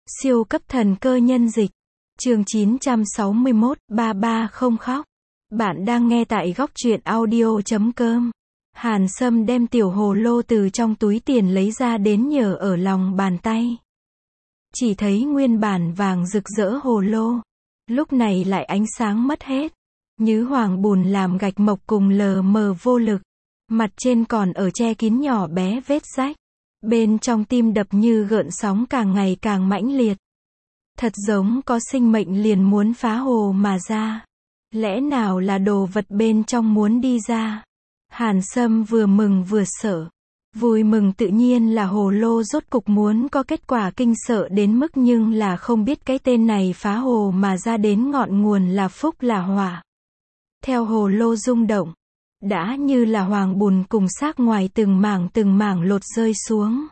Siêu cấp thần cơ nhân dịch. Chương 961, ba ba không khóc. Bạn đang nghe tại góc truyện audio.com. Hàn Sâm đem tiểu hồ lô từ trong túi tiền lấy ra đến nhờ ở lòng bàn tay. Chỉ thấy nguyên bản vàng rực rỡ hồ lô, lúc này lại ánh sáng mất hết. Nhứ hoàng bùn làm gạch mộc cùng lờ mờ vô lực. Mặt trên còn ở che kín nhỏ bé vết rách. Bên trong tim đập như gợn sóng càng ngày càng mãnh liệt. Thật giống có sinh mệnh liền muốn phá hồ mà ra. Lẽ nào là đồ vật bên trong muốn đi ra? Hàn Sâm vừa mừng vừa sợ. Vui mừng tự nhiên là hồ lô rốt cục muốn có kết quả, kinh sợ đến mức nhưng là không biết cái tên này phá hồ mà ra đến ngọn nguồn là phúc là họa. Theo hồ lô rung động, đã như là hoàng bùn cùng xác ngoài từng mảng lột rơi xuống.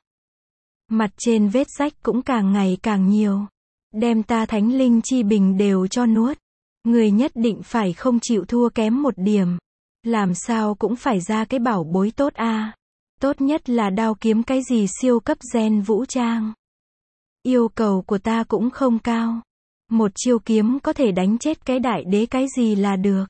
Mặt trên vết rách cũng càng ngày càng nhiều. Đem ta thánh linh chi bình đều cho nuốt. Người nhất định phải không chịu thua kém một điểm. Làm sao cũng phải ra cái bảo bối tốt a. Tốt nhất là đao kiếm cái gì siêu cấp gen vũ trang. Yêu cầu của ta cũng không cao. Một chiêu kiếm có thể đánh chết cái đại đế cái gì là được.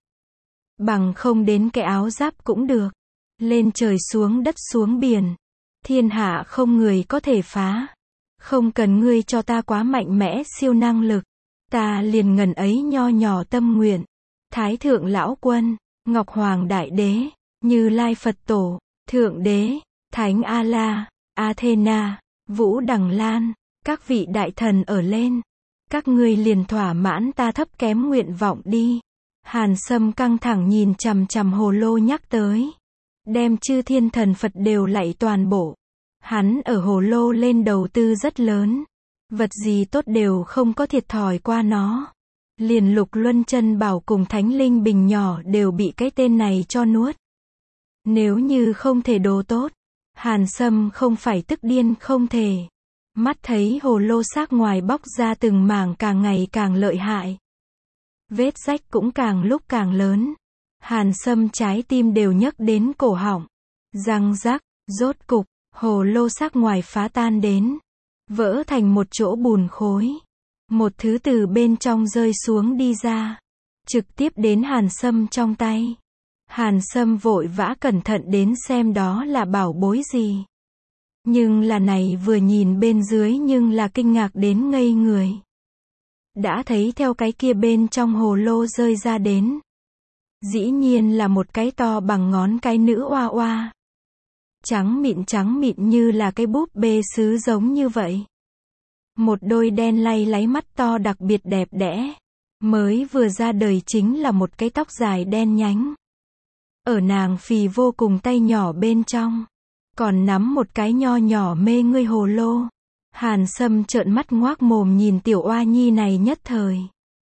Bằng không đến cái áo giáp cũng được. Lên trời xuống đất xuống biển. Thiên hạ không người có thể phá. Không cần ngươi cho ta quá mạnh mẽ siêu năng lực. Ta liền ngần ấy nho nhỏ tâm nguyện. Thái thượng lão quân, Ngọc Hoàng Đại Đế, Như Lai Phật Tổ, Thượng Đế, Thánh A-la, Athena, Vũ Đằng Lan, các vị đại thần ở lên. Các ngươi liền thỏa mãn ta thấp kém nguyện vọng đi. Hàn Sâm căng thẳng nhìn chằm chằm hồ lô nhắc tới. Đem chư thiên thần Phật đều lạy toàn bộ. Hắn ở hồ lô lên đầu tư rất lớn. Vật gì tốt đều không có thiệt thòi qua nó. Liền Lục Luân Chân Bảo cùng Thánh Linh Bình nhỏ đều bị cái tên này cho nuốt. Nếu như không thể đồ tốt, Hàn Sâm không phải tức điên không thể. Mắt thấy hồ lô xác ngoài bóc ra từng mảng càng ngày càng lợi hại. Vết rách cũng càng lúc càng lớn. Hàn Sâm trái tim đều nhấc đến cổ họng. Răng rắc, rốt cục, hồ lô xác ngoài phá tan đến. Vỡ thành một chỗ bùn khối. Một thứ từ bên trong rơi xuống đi ra. Trực tiếp đến Hàn Sâm trong tay. Hàn Sâm vội vã cẩn thận đến xem đó là bảo bối gì. Nhưng là này vừa nhìn bên dưới nhưng là kinh ngạc đến ngây người. Đã thấy theo cái kia bên trong hồ lô rơi ra đến. Dĩ nhiên là một cái to bằng ngón cái nữ oa oa. Trắng mịn như là cái búp bê sứ giống như vậy. Một đôi đen lay láy mắt to đặc biệt đẹp đẽ. Mới vừa ra đời chính là một cái tóc dài đen nhánh. Ở nàng phì vô cùng tay nhỏ bên trong. Còn nắm một cái nho nhỏ mê ngươi hồ lô. Hàn Sâm trợn mắt ngoác mồm nhìn tiểu oa nhi này nhất thời.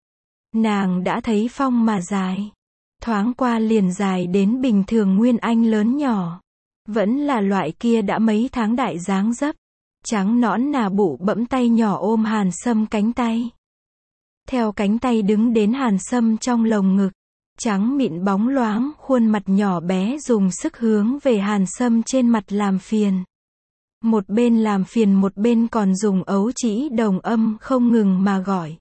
Nàng đã thấy phong mà dài. Thoáng qua liền dài đến bình thường nguyên anh lớn nhỏ. Vẫn là loại kia đã mấy tháng đại dáng dấp. Trắng nõn nà bụ bẫm tay nhỏ ôm Hàn Sâm cánh tay. Theo cánh tay đứng đến Hàn Sâm trong lồng ngực. Trắng mịn bóng loáng, khuôn mặt nhỏ bé dùng sức hướng về Hàn Sâm trên mặt làm phiền. Một bên làm phiền một bên còn dùng ấu trĩ đồng âm không ngừng mà gọi.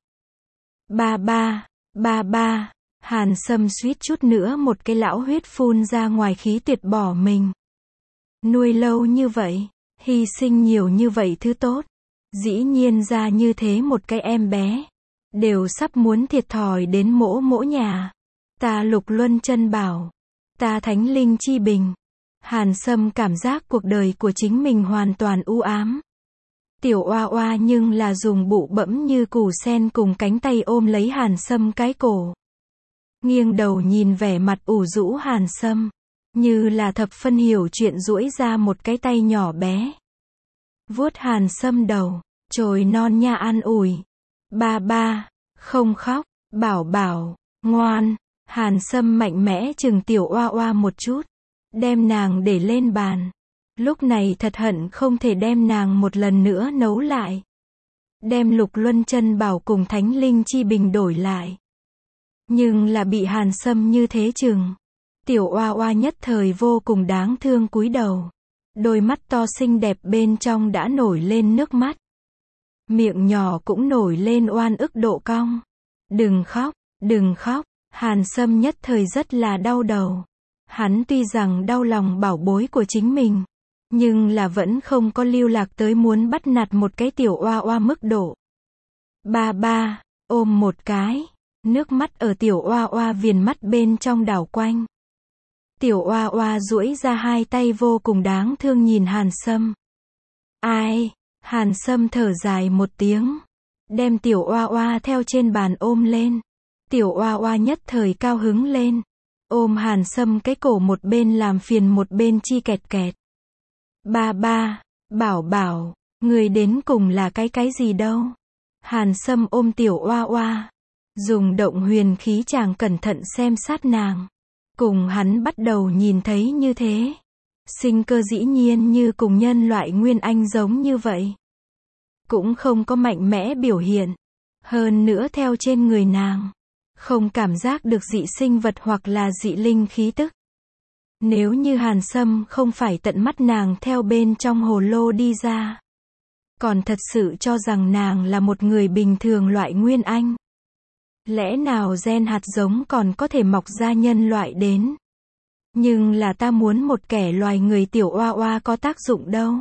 Ba ba, ba ba. Hàn Sâm suýt chút nữa một cái lão huyết phun ra ngoài khí tuyệt bỏ mình. Nuôi lâu như vậy, hy sinh nhiều như vậy thứ tốt. Dĩ nhiên ra như thế một cái em bé. Đều sắp muốn thiệt thòi đến mỗ nhà. Ta Lục Luân Chân Bảo. Ta Thánh Linh Chi Bình. Hàn Sâm cảm giác cuộc đời của chính mình hoàn toàn u ám. Tiểu oa oa nhưng là dùng bụ bẫm như củ sen cùng cánh tay ôm lấy Hàn Sâm cái cổ. Nghiêng đầu nhìn vẻ mặt ủ rũ Hàn Sâm. Như là thập phân hiểu chuyện duỗi ra một cái tay nhỏ bé. Vuốt Hàn Sâm đầu. Chồi non nha an ủi. Ba ba, không khóc, bảo bảo, ngoan. Hàn Sâm mạnh mẽ chừng tiểu oa oa một chút. Đem nàng để lên bàn. Lúc này thật hận không thể đem nàng một lần nữa nấu lại. Đem Lục Luân Chân Bảo cùng Thánh Linh Chi Bình đổi lại. Nhưng là bị Hàn Sâm như thế chừng. Tiểu oa oa nhất thời vô cùng đáng thương cúi đầu. Đôi mắt to xinh đẹp bên trong đã nổi lên nước mắt. miệng nhỏ cũng nổi lên oan ức độ cong. Đừng khóc, đừng khóc. Hàn Sâm nhất thời rất là đau đầu. Hắn tuy rằng đau lòng bảo bối của chính mình, nhưng là vẫn không có lưu lạc tới muốn bắt nạt một cái tiểu oa oa mức độ. Ba ba, ôm một cái. Nước mắt ở tiểu oa oa viền mắt bên trong đảo quanh. Tiểu oa oa duỗi ra hai tay vô cùng đáng thương nhìn Hàn Sâm. Ai? Hàn Sâm thở dài một tiếng, đem tiểu oa oa theo trên bàn ôm lên. Tiểu oa oa nhất thời cao hứng lên, ôm Hàn Sâm cái cổ một bên làm phiền một bên chi kẹt kẹt. Ba ba, bảo bảo, người đến cùng là cái gì đâu? Hàn Sâm ôm tiểu oa oa, dùng động huyền khí chàng cẩn thận xem sát nàng. Cùng hắn bắt đầu nhìn thấy như thế. Sinh cơ dĩ nhiên như cùng nhân loại nguyên anh giống như vậy. Cũng không có mạnh mẽ biểu hiện. Hơn nữa theo trên người nàng, không cảm giác được dị sinh vật hoặc là dị linh khí tức. Nếu như Hàn Sâm không phải tận mắt nàng theo bên trong hồ lô đi ra, còn thật sự cho rằng nàng là một người bình thường loại nguyên anh. Lẽ nào gen hạt giống còn có thể mọc ra nhân loại đến? Nhưng là ta muốn một kẻ loài người tiểu oa oa có tác dụng đâu.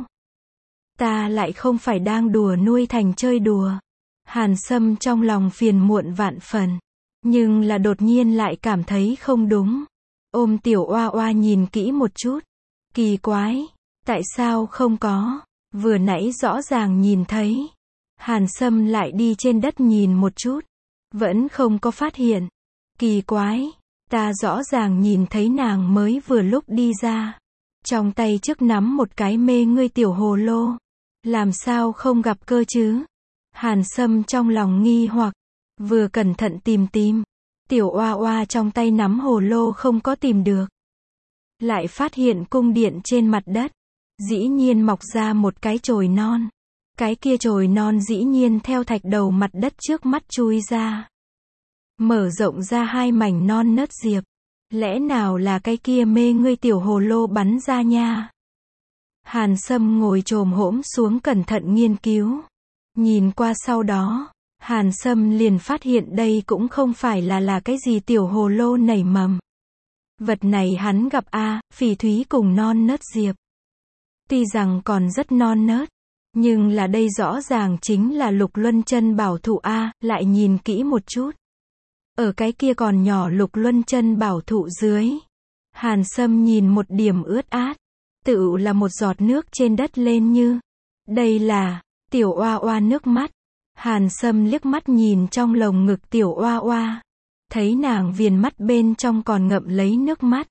Ta lại không phải đang đùa nuôi thành chơi đùa. Hàn Sâm trong lòng phiền muộn vạn phần. Nhưng là đột nhiên lại cảm thấy không đúng. Ôm tiểu oa oa nhìn kỹ một chút. Kỳ quái. Tại sao không có? Vừa nãy rõ ràng nhìn thấy. Hàn Sâm lại đi trên đất nhìn một chút. Vẫn không có phát hiện. Kỳ quái. Ta rõ ràng nhìn thấy nàng mới vừa lúc đi ra. Trong tay trước nắm một cái mê ngươi tiểu hồ lô. Làm sao không gặp cơ chứ? Hàn Sâm trong lòng nghi hoặc. Vừa cẩn thận tìm. Tiểu oa oa trong tay nắm hồ lô không có tìm được. Lại phát hiện cung điện trên mặt đất. Dĩ nhiên mọc ra một cái chồi non. Cái kia chồi non dĩ nhiên theo thạch đầu mặt đất trước mắt chui ra. Mở rộng ra hai mảnh non nớt diệp. Lẽ nào là cái kia mê ngươi tiểu hồ lô bắn ra nha? Hàn Sâm ngồi chồm hổm xuống cẩn thận nghiên cứu. Nhìn qua sau đó, Hàn Sâm liền phát hiện đây cũng không phải là cái gì tiểu hồ lô nảy mầm. Vật này hắn gặp phỉ thúy cùng non nớt diệp. Tuy rằng còn rất non nớt, nhưng là đây rõ ràng chính là Lục Luân Chân Bảo Thụ lại nhìn kỹ một chút. Ở cái kia còn nhỏ Lục Luân Chân Bảo Thụ dưới. Hàn Sâm nhìn một điểm ướt át. Tự là một giọt nước trên đất lên như. Đây là, tiểu oa oa nước mắt. Hàn Sâm liếc mắt nhìn trong lồng ngực tiểu oa oa. Thấy nàng viền mắt bên trong còn ngậm lấy nước mắt.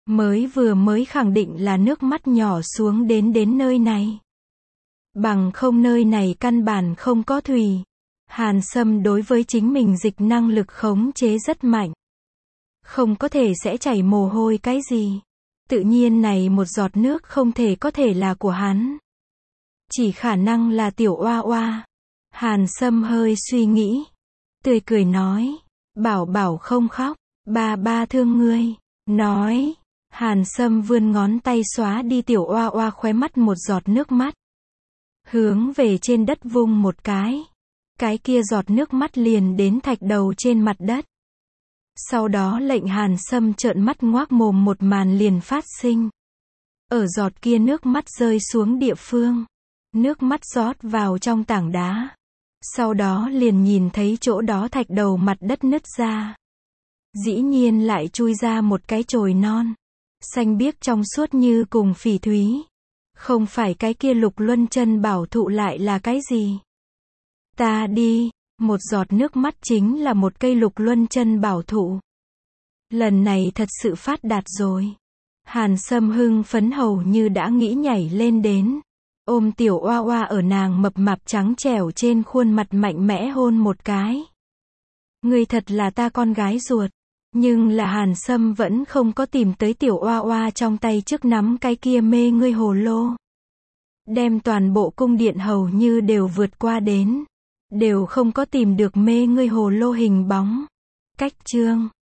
Mới khẳng định là nước mắt nhỏ xuống đến nơi này. Bằng không nơi này căn bản không có thủy. Hàn Sâm đối với chính mình dịch năng lực khống chế rất mạnh. Không có thể sẽ chảy mồ hôi cái gì. Tự nhiên này một giọt nước không thể có thể là của hắn. Chỉ khả năng là tiểu oa oa. Hàn Sâm hơi suy nghĩ. Tươi cười nói. Bảo bảo không khóc. Ba thương ngươi. Nói. Hàn Sâm vươn ngón tay xóa đi tiểu oa oa khóe mắt một giọt nước mắt. Hướng về trên đất vung một cái. Cái kia giọt nước mắt liền đến thạch đầu trên mặt đất. Sau đó lệnh Hàn Sâm trợn mắt ngoác mồm một màn liền phát sinh. Ở giọt kia nước mắt rơi xuống địa phương. Nước mắt rót vào trong tảng đá. Sau đó liền nhìn thấy chỗ đó thạch đầu mặt đất nứt ra. Dĩ nhiên lại chui ra một cái chồi non. Xanh biếc trong suốt như cùng phỉ thúy. Không phải cái kia Lục Luân Chân Bảo Thụ lại là cái gì? Ta đi, một giọt nước mắt chính là một cây Lục Luân Chân Bảo Thụ. Lần này thật sự phát đạt rồi. Hàn Sâm hưng phấn hầu như đã nghĩ nhảy lên đến. Ôm tiểu oa oa ở nàng mập mạp trắng trẻo trên khuôn mặt mạnh mẽ hôn một cái. Ngươi thật là ta con gái ruột. Nhưng là Hàn Sâm vẫn không có tìm tới tiểu oa oa trong tay trước nắm cái kia mê ngươi hồ lô. Đem toàn bộ cung điện hầu như đều vượt qua đến. Đều không có tìm được mê ngươi hồ lô hình bóng. Cách chương